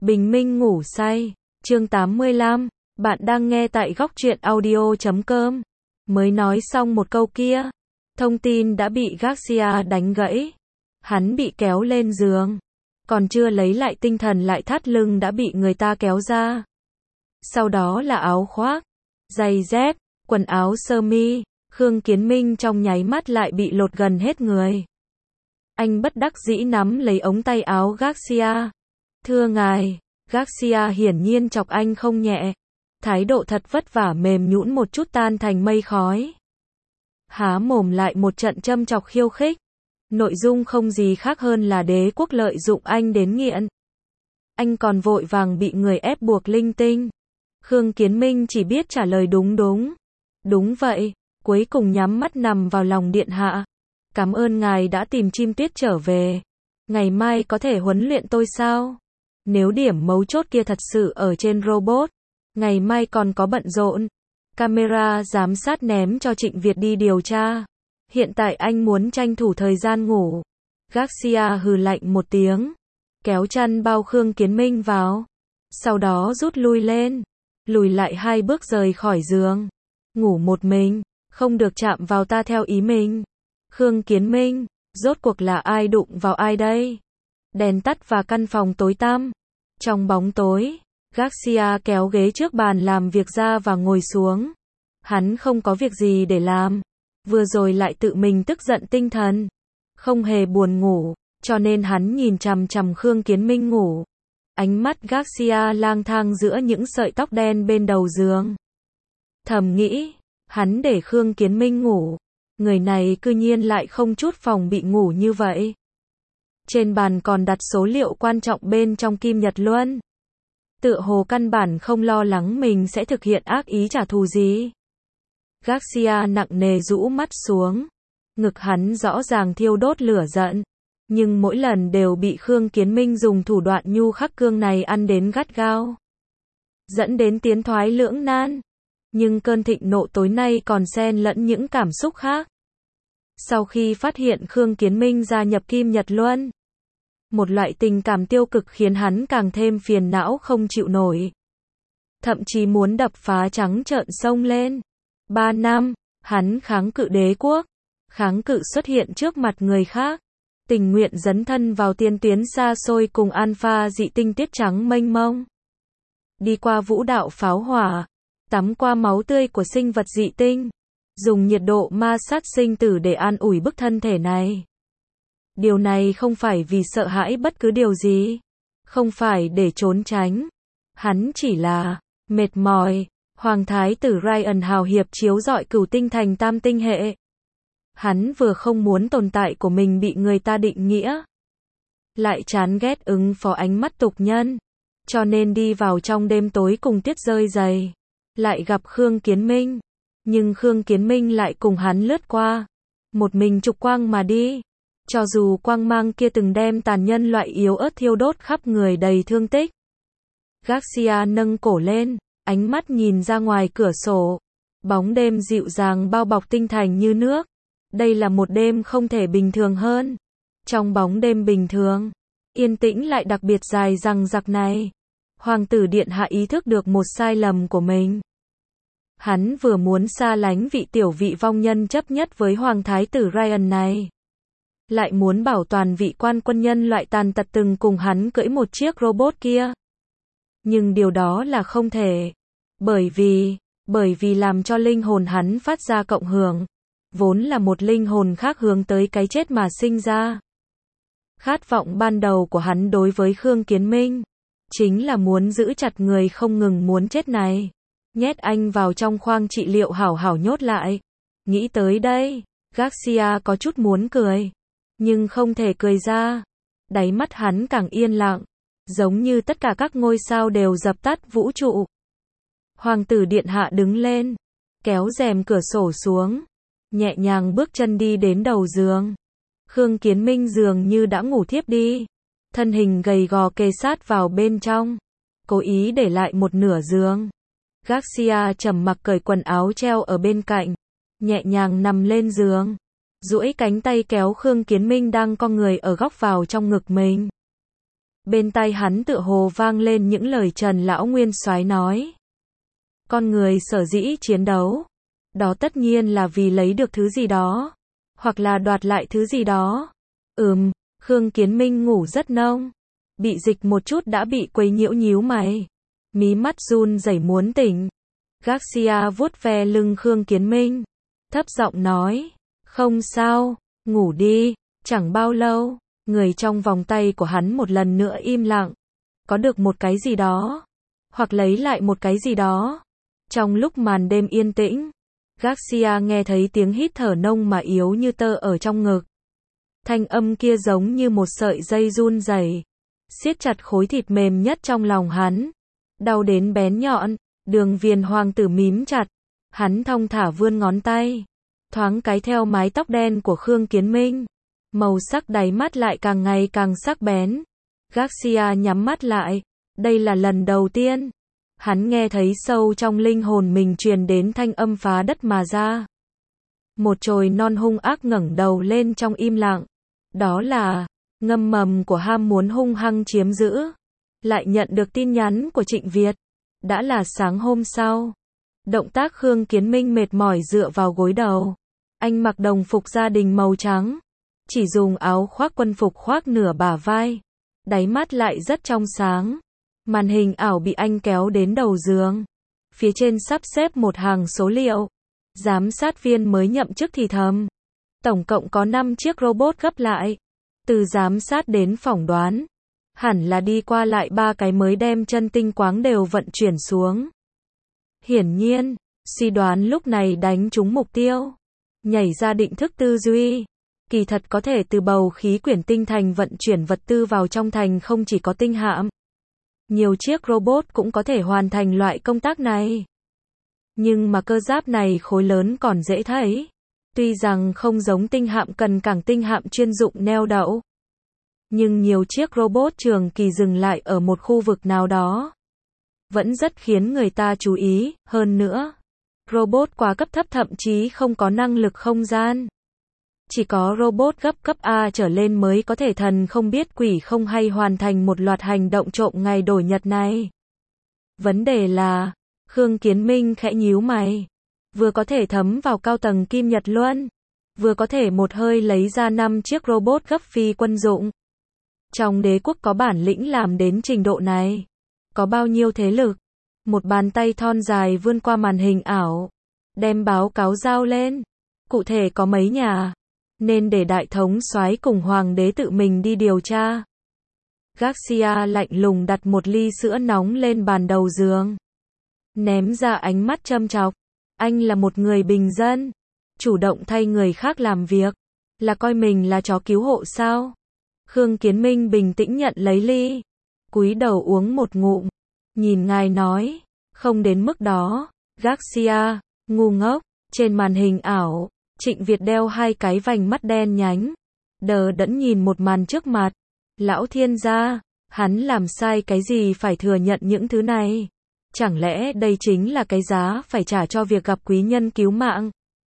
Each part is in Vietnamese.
Bình minh ngủ say. Chương 85. Bạn đang nghe tại góc truyện audio.com. Mới nói xong một câu kia, thông tin đã bị Garcia đánh gãy. Hắn bị kéo lên giường, còn chưa lấy lại tinh thần lại thắt lưng đã bị người ta kéo ra. Sau đó là áo khoác, giày dép, quần áo sơ mi. Khương Kiến Minh trong nháy mắt lại bị lột gần hết người. Anh bất đắc dĩ nắm lấy ống tay áo Garcia. Thưa ngài, Garcia hiển nhiên chọc anh không nhẹ. Thái độ thật vất vả mềm nhũn một chút tan thành mây khói. Há mồm lại một trận châm chọc khiêu khích. Nội dung không gì khác hơn là đế quốc lợi dụng anh đến nghiện. Anh còn vội vàng bị người ép buộc linh tinh. Khương Kiến Minh chỉ biết trả lời đúng đúng. Đúng vậy, cuối cùng nhắm mắt nằm vào lòng điện hạ. Cảm ơn ngài đã tìm chim tuyết trở về. Ngày mai có thể huấn luyện tôi sao? Nếu điểm mấu chốt kia thật sự ở trên robot, ngày mai còn có bận rộn. Camera giám sát ném cho Trịnh Việt đi điều tra. Hiện tại anh muốn tranh thủ thời gian ngủ. Garcia hừ lạnh một tiếng, kéo chăn bao Khương Kiến Minh vào. Sau đó rút lui lên, lùi lại 2 bước rời khỏi giường. Ngủ một mình, không được chạm vào ta theo ý mình. Khương Kiến Minh, rốt cuộc là ai đụng vào ai đây? Đèn tắt và căn phòng tối tăm. Trong bóng tối, Garcia kéo ghế trước bàn làm việc ra và ngồi xuống. Hắn không có việc gì để làm. Vừa rồi lại tự mình tức giận tinh thần. Không hề buồn ngủ, cho nên hắn nhìn chằm chằm Khương Kiến Minh ngủ. Ánh mắt Garcia lang thang giữa những sợi tóc đen bên đầu giường. Thầm nghĩ, hắn để Khương Kiến Minh ngủ. Người này cư nhiên lại không chút phòng bị ngủ như vậy. Trên bàn còn đặt số liệu quan trọng bên trong Kim Nhật Luân. Tựa hồ căn bản không lo lắng mình sẽ thực hiện ác ý trả thù gì. Garcia nặng nề rũ mắt xuống. Ngực hắn rõ ràng thiêu đốt lửa giận. Nhưng mỗi lần đều bị Khương Kiến Minh dùng thủ đoạn nhu khắc cương này ăn đến gắt gao. Dẫn đến tiến thoái lưỡng nan. Nhưng cơn thịnh nộ tối nay còn xen lẫn những cảm xúc khác. Sau khi phát hiện Khương Kiến Minh gia nhập Kim Nhật Luân, một loại tình cảm tiêu cực khiến hắn càng thêm phiền não không chịu nổi. Thậm chí muốn đập phá trắng trợn xông lên. 3 năm, hắn kháng cự đế quốc, kháng cự xuất hiện trước mặt người khác, tình nguyện dấn thân vào tiên tuyến xa xôi cùng alpha dị tinh tiết trắng mênh mông. Đi qua vũ đạo pháo hỏa, tắm qua máu tươi của sinh vật dị tinh, dùng nhiệt độ ma sát sinh tử để an ủi bức thân thể này. Điều này không phải vì sợ hãi bất cứ điều gì, không phải để trốn tránh. Hắn chỉ là mệt mỏi. Hoàng thái tử Ryan hào hiệp chiếu rọi cửu tinh thành tam tinh hệ. Hắn vừa không muốn tồn tại của mình bị người ta định nghĩa, lại chán ghét ứng phó ánh mắt tục nhân. Cho nên đi vào trong đêm tối cùng Tiết Rơi Dày, lại gặp Khương Kiến Minh. Nhưng Khương Kiến Minh lại cùng hắn lướt qua, một mình trục quang mà đi. Cho dù quang mang kia từng đem tàn nhân loại yếu ớt thiêu đốt khắp người đầy thương tích. Garcia nâng cổ lên, ánh mắt nhìn ra ngoài cửa sổ. Bóng đêm dịu dàng bao bọc tinh thành như nước. Đây là một đêm không thể bình thường hơn. Trong bóng đêm bình thường, yên tĩnh lại đặc biệt dài dằng dặc này, Hoàng tử điện hạ ý thức được một sai lầm của mình. Hắn vừa muốn xa lánh vị tiểu vị vong nhân chấp nhất với Hoàng thái tử Ryan này, lại muốn bảo toàn vị quan quân nhân loại tàn tật từng cùng hắn cưỡi một chiếc robot kia. Nhưng điều đó là không thể. Bởi vì làm cho linh hồn hắn phát ra cộng hưởng, vốn là một linh hồn khác hướng tới cái chết mà sinh ra. Khát vọng ban đầu của hắn đối với Khương Kiến Minh, chính là muốn giữ chặt người không ngừng muốn chết này. Nhét anh vào trong khoang trị liệu hảo hảo nhốt lại. Nghĩ tới đây, Garcia có chút muốn cười. Nhưng không thể cười ra. Đáy mắt hắn càng yên lặng. Giống như tất cả các ngôi sao đều dập tắt vũ trụ. Hoàng tử điện hạ đứng lên, kéo rèm cửa sổ xuống, nhẹ nhàng bước chân đi đến đầu giường. Khương Kiến Minh dường như đã ngủ thiếp đi, thân hình gầy gò kề sát vào bên trong, cố ý để lại một nửa giường. Garcia trầm mặc cởi quần áo treo ở bên cạnh, nhẹ nhàng nằm lên giường, duỗi cánh tay kéo Khương Kiến Minh đang co người ở góc vào trong ngực mình. Bên tai hắn tựa hồ vang lên những lời Trần Lão Nguyên Soái nói. Con người sở dĩ chiến đấu, đó tất nhiên là vì lấy được thứ gì đó, hoặc là đoạt lại thứ gì đó. Khương Kiến Minh ngủ rất nông, bị dịch một chút đã bị quấy nhiễu nhíu mày, mí mắt run rẩy muốn tỉnh. Garcia vuốt ve lưng Khương Kiến Minh, thấp giọng nói, không sao, ngủ đi. Chẳng bao lâu, người trong vòng tay của hắn một lần nữa im lặng, có được một cái gì đó, hoặc lấy lại một cái gì đó. Trong lúc màn đêm yên tĩnh, Garcia nghe thấy tiếng hít thở nông mà yếu như tơ ở trong ngực. Thanh âm kia giống như một sợi dây run rẩy, siết chặt khối thịt mềm nhất trong lòng hắn. Đau đến bén nhọn, Đường Viền hoàng tử mím chặt, hắn thong thả vươn ngón tay, thoáng cái theo mái tóc đen của Khương Kiến Minh. Màu sắc đáy mắt lại càng ngày càng sắc bén. Garcia nhắm mắt lại, đây là lần đầu tiên hắn nghe thấy sâu trong linh hồn mình truyền đến thanh âm phá đất mà ra. Một chồi non hung ác ngẩng đầu lên trong im lặng. Đó là ngâm mầm của ham muốn hung hăng chiếm giữ. Lại nhận được tin nhắn của Trịnh Việt. Đã là sáng hôm sau. Động tác Khương Kiến Minh mệt mỏi dựa vào gối đầu. Anh mặc đồng phục gia đình màu trắng, chỉ dùng áo khoác quân phục khoác nửa bả vai. Đáy mắt lại rất trong sáng. Màn hình ảo bị anh kéo đến đầu giường. Phía trên sắp xếp một hàng số liệu. Giám sát viên mới nhậm chức thì thầm. Tổng cộng có 5 chiếc robot gấp lại. Từ giám sát đến phỏng đoán, hẳn là đi qua lại 3 cái mới đem chân tinh quáng đều vận chuyển xuống. Hiển nhiên, suy đoán lúc này đánh trúng mục tiêu. Nhảy ra định thức tư duy. Kỳ thật có thể từ bầu khí quyển tinh thành vận chuyển vật tư vào trong thành không chỉ có tinh hạm. Nhiều chiếc robot cũng có thể hoàn thành loại công tác này. Nhưng mà cơ giáp này khối lớn còn dễ thấy. Tuy rằng không giống tinh hạm cần cảng tinh hạm chuyên dụng neo đậu. Nhưng nhiều chiếc robot trường kỳ dừng lại ở một khu vực nào đó. Vẫn rất khiến người ta chú ý, hơn nữa. Robot quá cấp thấp thậm chí không có năng lực không gian. Chỉ có robot cấp A trở lên mới có thể thần không biết quỷ không hay hoàn thành một loạt hành động trộm ngày đổi nhật này. Vấn đề là, Khương Kiến Minh khẽ nhíu mày. Vừa có thể thấm vào cao tầng Kim Nhật Luân, vừa có thể một hơi lấy ra 5 chiếc robot gấp phi quân dụng. Trong đế quốc có bản lĩnh làm đến trình độ này. Có bao nhiêu thế lực? Một bàn tay thon dài vươn qua màn hình ảo. Đem báo cáo giao lên. Cụ thể có mấy nhà? Nên để đại thống soái cùng hoàng đế tự mình đi điều tra. Garcia lạnh lùng đặt một ly sữa nóng lên bàn đầu giường. Ném ra ánh mắt châm chọc. Anh là một người bình dân. Chủ động thay người khác làm việc. Là coi mình là chó cứu hộ sao? Khương Kiến Minh bình tĩnh nhận lấy ly. Cúi đầu uống một ngụm. Nhìn ngài nói. Không đến mức đó. Garcia, ngu ngốc. Trên màn hình ảo, Trịnh Việt đeo 2 cái vành mắt đen nhánh. Đờ đẫn nhìn một màn trước mặt. Lão thiên gia, hắn làm sai cái gì phải thừa nhận những thứ này? Chẳng lẽ đây chính là cái giá phải trả cho việc gặp quý nhân cứu mạng?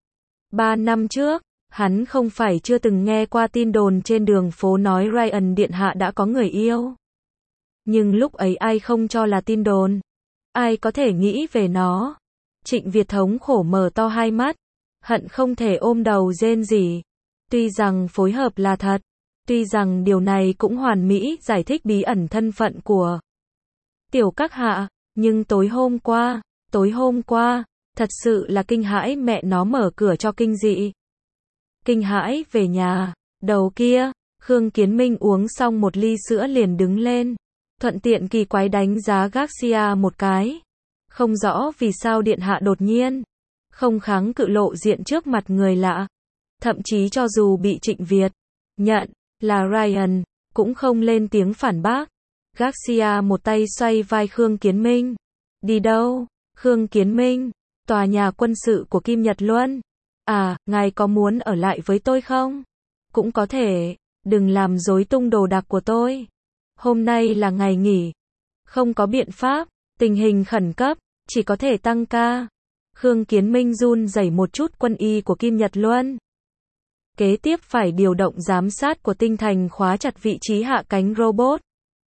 3 năm trước, hắn không phải chưa từng nghe qua tin đồn trên đường phố nói Ryan Điện Hạ đã có người yêu. Nhưng lúc ấy ai không cho là tin đồn? Ai có thể nghĩ về nó? Trịnh Việt thống khổ mở to hai mắt, hận không thể ôm đầu rên rỉ. Tuy rằng phối hợp là thật, tuy rằng điều này cũng hoàn mỹ giải thích bí ẩn thân phận của Tiểu Các Hạ, nhưng tối hôm qua, thật sự là kinh hãi mẹ nó mở cửa cho kinh dị. Kinh hãi về nhà, đầu kia, Khương Kiến Minh uống xong một ly sữa liền đứng lên, thuận tiện kỳ quái đánh giá Garcia một cái. Không rõ vì sao điện hạ đột nhiên không kháng cự lộ diện trước mặt người lạ. Thậm chí cho dù bị Trịnh Việt nhận là Ryan, cũng không lên tiếng phản bác. Garcia một tay xoay vai Khương Kiến Minh. Đi đâu? Khương Kiến Minh, tòa nhà quân sự của Kim Nhật Luân. À, ngài có muốn ở lại với tôi không? Cũng có thể, đừng làm rối tung đồ đạc của tôi. Hôm nay là ngày nghỉ. Không có biện pháp, tình hình khẩn cấp, chỉ có thể tăng ca. Khương Kiến Minh run rẩy một chút quân y của Kim Nhật Luân. Kế tiếp phải điều động giám sát của tinh thành khóa chặt vị trí hạ cánh robot.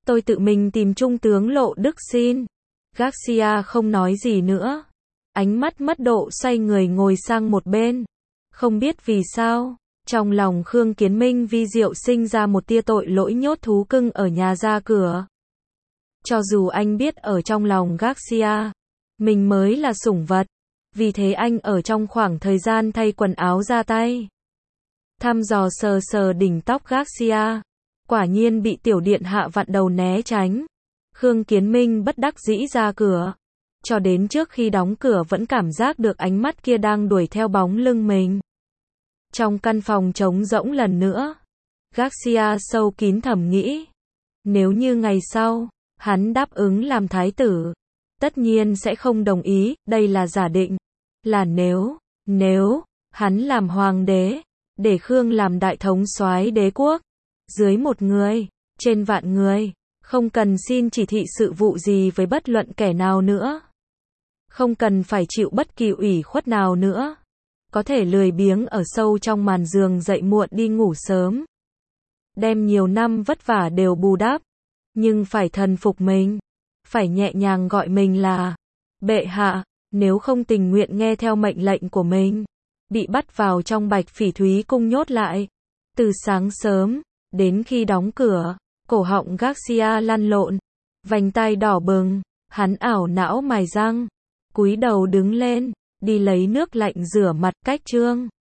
Tôi tự mình tìm Trung tướng Lộ Đức xin. Garcia không nói gì nữa. Ánh mắt mất độ xoay người ngồi sang một bên. Không biết vì sao, trong lòng Khương Kiến Minh vi diệu sinh ra một tia tội lỗi nhốt thú cưng ở nhà ra cửa. Cho dù anh biết ở trong lòng Garcia, mình mới là sủng vật, vì thế anh ở trong khoảng thời gian thay quần áo ra tay. Thăm dò sờ sờ đỉnh tóc Garcia, quả nhiên bị tiểu điện hạ vặn đầu né tránh. Khương Kiến Minh bất đắc dĩ ra cửa. Cho đến trước khi đóng cửa vẫn cảm giác được ánh mắt kia đang đuổi theo bóng lưng mình. Trong căn phòng trống rỗng lần nữa, Garcia sâu kín thầm nghĩ. Nếu như ngày sau, hắn đáp ứng làm thái tử, tất nhiên sẽ không đồng ý, đây là giả định. Là nếu, hắn làm hoàng đế, để Khương làm đại thống soái đế quốc, dưới một người, trên vạn người, không cần xin chỉ thị sự vụ gì với bất luận kẻ nào nữa. Không cần phải chịu bất kỳ ủy khuất nào nữa. Có thể lười biếng ở sâu trong màn giường dậy muộn đi ngủ sớm. Đem nhiều năm vất vả đều bù đắp. Nhưng phải thần phục mình. Phải nhẹ nhàng gọi mình là bệ hạ, nếu không tình nguyện nghe theo mệnh lệnh của mình. Bị bắt vào trong Bạch Phỉ Thúy cung nhốt lại. Từ sáng sớm, đến khi đóng cửa, cổ họng Garcia lăn lộn. Vành tai đỏ bừng, hắn ảo não mài răng. Cúi đầu đứng lên, đi lấy nước lạnh rửa mặt cách trương.